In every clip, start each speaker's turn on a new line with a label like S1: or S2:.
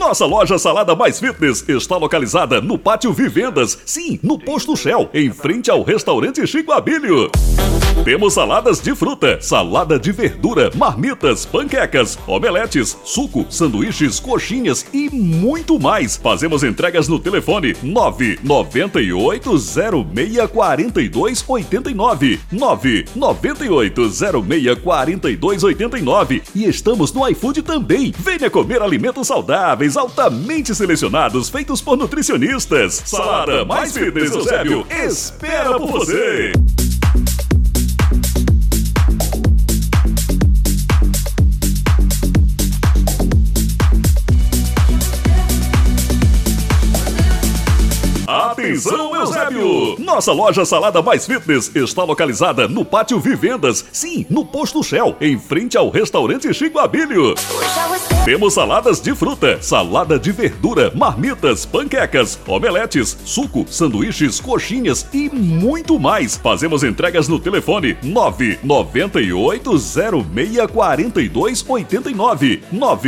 S1: Nossa loja Salada Mais Fitness está localizada no Pátio Vivendas, sim, no Posto Shell, em frente ao restaurante Chico Abílio. Temos saladas de fruta, salada de verdura, marmitas, panquecas, omeletes, suco, sanduíches, coxinhas e muito mais. Fazemos entregas no telefone 998064289, 998064289 e estamos no iFood também. Venha comer alimentos saudáveis, altamente selecionados, feitos por nutricionistas. Salada Mais Fitness Eusébio espera por você! Atenção, Eusébio! Nossa loja Salada Mais Fitness está localizada no Pátio Vivendas, sim, no Posto Shell, em frente ao restaurante Chico Abílio. Temos saladas de fruta, salada de verdura, marmitas, panquecas, omeletes, suco, sanduíches, coxinhas e muito mais. Fazemos entregas no telefone 998064289,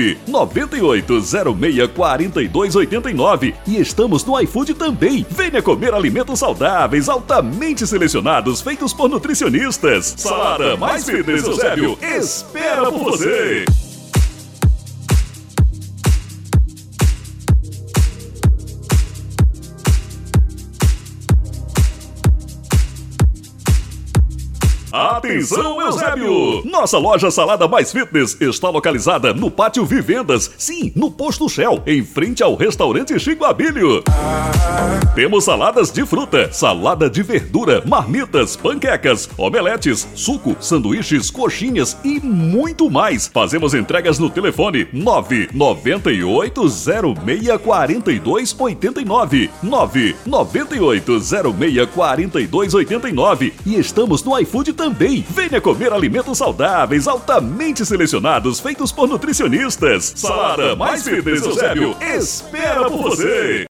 S1: 998064289 e estamos no iFood também. Venha comer alimentos saudáveis, altamente selecionados, feitos por nutricionistas. Salada Mais Fitness Eusébio espera por você! Atenção, Eusébio! Nossa loja Salada Mais Fitness está localizada no Pátio Vivendas, sim, no Posto Shell, em frente ao restaurante Chico Abílio. Temos saladas de fruta, salada de verdura, marmitas, panquecas, omeletes, suco, sanduíches, coxinhas e muito mais. Fazemos entregas no telefone 998064289, 998064289 e estamos no iFood também. Venha comer alimentos saudáveis, altamente selecionados, feitos por nutricionistas. Salada Mais Fitness Eusébio espera por você!